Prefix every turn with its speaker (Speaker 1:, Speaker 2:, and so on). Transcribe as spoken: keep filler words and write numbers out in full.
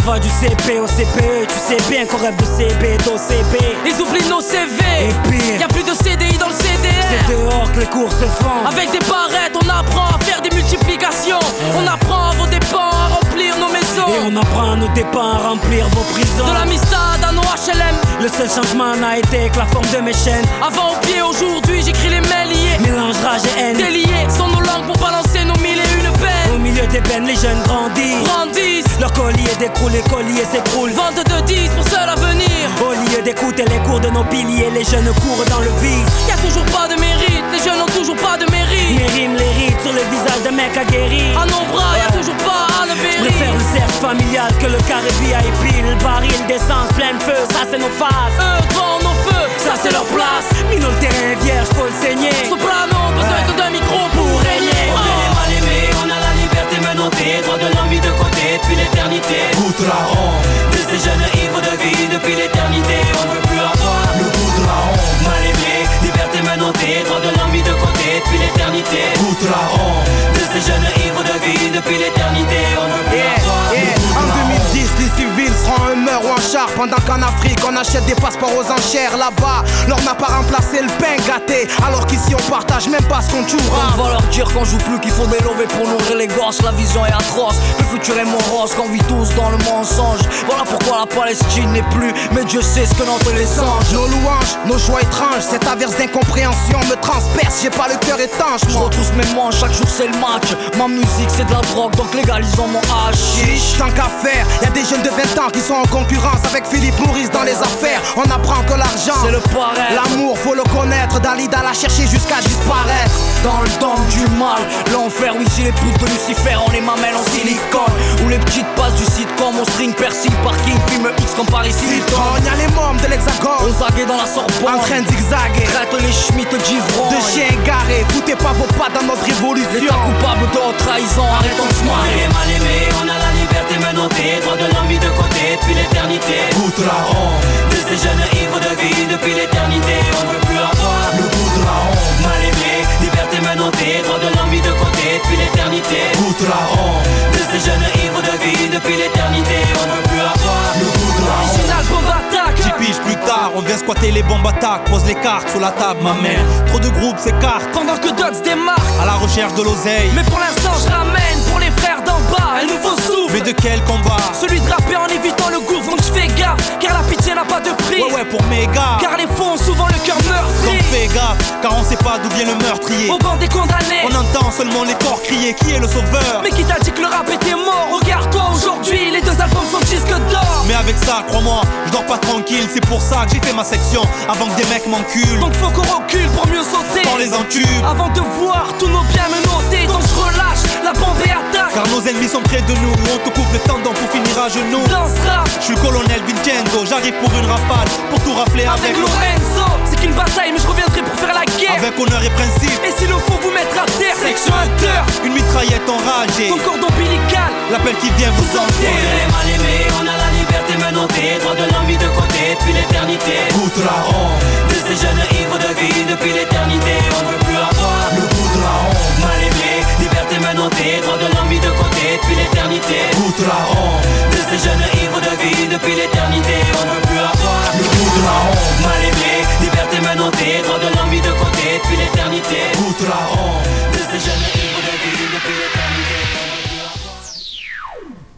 Speaker 1: va du C P au C P E. Tu sais bien qu'on rêve de C B, d'O C B.
Speaker 2: Ils oublient nos C V.
Speaker 1: Et pire,
Speaker 2: y'a plus de C D I dans le C D R.
Speaker 1: c'est dehors que les cours se font.
Speaker 2: Avec des barrettes on apprend à faire des multiplications.
Speaker 1: ouais.
Speaker 2: On apprend à vos dépens à remplir nos maisons.
Speaker 1: Et on apprend à nos dépens à remplir vos prisons.
Speaker 2: De l'Amistad à nos H L M.
Speaker 1: Le seul changement n'a été que la forme de mes chaînes.
Speaker 2: Avant au pied, aujourd'hui j'écris les mails liés.
Speaker 1: Mélange rage et haine.
Speaker 2: Déliés sont nos langues pour balancer nos mille et une peines.
Speaker 1: Au milieu des peines, les jeunes grandissent.
Speaker 2: Grandissent,
Speaker 1: Leur collier décroule, les colliers s'écroulent.
Speaker 2: vente de dix pour seul avenir.
Speaker 1: Au lieu d'écouter les cours de nos piliers, les jeunes courent dans le vice.
Speaker 2: Y'a toujours pas de mérite, les jeunes ont toujours pas de mérite.
Speaker 1: Mes rimes, les rides sur le visage d'un mec aguerri.
Speaker 2: À nos bras, y'a toujours pas à le
Speaker 1: Je préfère le cercle familial que le carré V I P. Le baril d'essence, plein de feu, ça c'est nos phases.
Speaker 2: Eux devant nos feux,
Speaker 1: Ça c'est leur place. Mino le terrain vierge, faut le saigner.
Speaker 2: soprano, besoin que d'un micro pour régner.
Speaker 3: On est mal aimé, on a la liberté menottée. Droit de l'envie de côté depuis l'éternité. Outre-la-ronde de ces jeunes ivres de vie depuis l'éternité. On veut plus avoir le goût de la honte. Mal aimé, liberté menottée. Droit de l'envie de côté depuis l'éternité. Outre-la-ronde de ces jeunes ivres de vie depuis l'éternité. On veut plus
Speaker 4: Yeah,
Speaker 3: avoir
Speaker 4: yeah.
Speaker 3: le goût de
Speaker 4: En
Speaker 3: la
Speaker 4: deux mille
Speaker 3: honte.
Speaker 4: dix, les civils seront un meurtre ou en char. Pendant qu'en Afrique, on achète des passeports aux enchères. Là-bas, l'or n'a pas remplacé le pain gâté. Alors qu'ici, on partage même pas ce qu'on jouera.
Speaker 5: On va leur dire qu'on joue plus, qu'il faut des lovés pour nourrir les gosses. La vision est atroce, le futur est morose, qu'on vit tous dans le mensonge. Voilà pourquoi la Palestine n'est plus, mais Dieu sait ce que notre les songe.
Speaker 4: Nos louanges, nos joies étranges. Cette averse d'incompréhension me transperce. J'ai pas le cœur étanche,
Speaker 5: Je
Speaker 4: moi.
Speaker 5: retrousse mes manches, chaque jour c'est le match. Ma musique c'est de la drogue, donc légalisons mon hashish.
Speaker 4: Tant qu'à faire, y'a des jeunes de vingt ans qui sont en concurrence avec Philippe Maurice dans les affaires. On apprend que l'argent,
Speaker 5: C'est le pareil.
Speaker 4: l'amour, faut le connaître. Dalida l'a chercher jusqu'à disparaître.
Speaker 5: Dans le dôme du mal, l'enfer, oui si les putes de Lucifer, on les mamelles en silicone. Ou les petites passes du sitcom, au string, piercing, parking, film X comme Paris Hilton.
Speaker 4: On y'a les mômes de l'hexagone
Speaker 5: On zaguait dans la Sorbonne,
Speaker 4: en train de zigzaguer.
Speaker 5: traite les schmitt d'ivrons.
Speaker 4: De chiens garés, foutez pas vos pas dans notre révolution.
Speaker 5: L'état coupable de haute trahison, arrêtons de se
Speaker 3: On
Speaker 5: marrer.
Speaker 3: est mal aimé, on a la liberté menottée. Droit de l'envie de côté depuis l'éternité. Outre-la-ronde de ces jeunes ivres de vie depuis l'éternité. On veut plus avoir le goût de la honte. Mal aimé, liberté menottée. Droit de l'envie de côté depuis l'éternité. Outre-la-ronde de ces jeunes ivres de vie depuis l'éternité. On veut plus avoir le goût de la honte.
Speaker 2: Original bombe attaque.
Speaker 6: J'y pige plus tard, on vient squatter les bombes attaques. Pose les cartes sur la table, ma mère. Trop de groupes s'écartent,
Speaker 2: Pendant que d'autres se démarquent.
Speaker 6: à la recherche de l'oseille.
Speaker 2: Mais pour l'instant je ramène pour les frères d'en bas un nouveau souffle.
Speaker 6: Mais de quel combat?
Speaker 2: Celui de rapper en évitant le gouffre, donc je fais gaffe. Car la pitié n'a pas de prix.
Speaker 6: Ouais ouais pour mes gars.
Speaker 2: Car les faux ont souvent le cœur meurtri.
Speaker 6: Donc fais gaffe, car on sait pas d'où vient le meurtrier.
Speaker 2: Au banc des condamnés.
Speaker 6: On entend seulement les corps crier, qui est le sauveur?
Speaker 2: Mais qui t'a dit que le rap était mort? Regarde-toi aujourd'hui, les deux albums sont disques d'or.
Speaker 6: Mais avec ça, crois-moi, je dors pas tranquille. C'est pour ça que j'ai fait ma section, avant que des mecs m'enculent.
Speaker 2: Donc faut qu'on recule pour mieux sauter.
Speaker 6: Dans les encubes,
Speaker 2: Avant de voir tous nos biens menottés. Donc je relâche, la bombe et attaque.
Speaker 6: car nos ennemis sont près de nous. On te coupe le tendon pour finir à genoux.
Speaker 2: Dans ce rap,
Speaker 6: Je suis le colonel Vincenzo, j'arrive pour une rafale, pour tout rafler
Speaker 2: avec
Speaker 6: avec
Speaker 2: Lorenzo. C'est qu'une bataille mais je reviendrai pour faire la guerre.
Speaker 6: Avec honneur et principe,
Speaker 2: Et s'il le faut vous mettre à terre, section hunter.
Speaker 6: une mitraillette enragée.
Speaker 2: Ton cordon ombilical,
Speaker 6: L'appel qui vient vous
Speaker 3: On
Speaker 6: enterrer.
Speaker 3: est mal aimé, on a la liberté menottée. Droit de l'envie de côté depuis l'éternité. Outre-la-ronde de ces jeunes ivres de vie depuis l'éternité. On veut plus avoir le goût de la honte. Mal aimé, liberté menottée. Droit de l'envie de côté depuis l'éternité. Outre-la-ronde de ces jeunes ivres de vie depuis l'éternité. On veut plus avoir le goût de la honte. Mal aimé, liberté menottée. Droit de l'envie de côté depuis l'éternité. Outre-la-ronde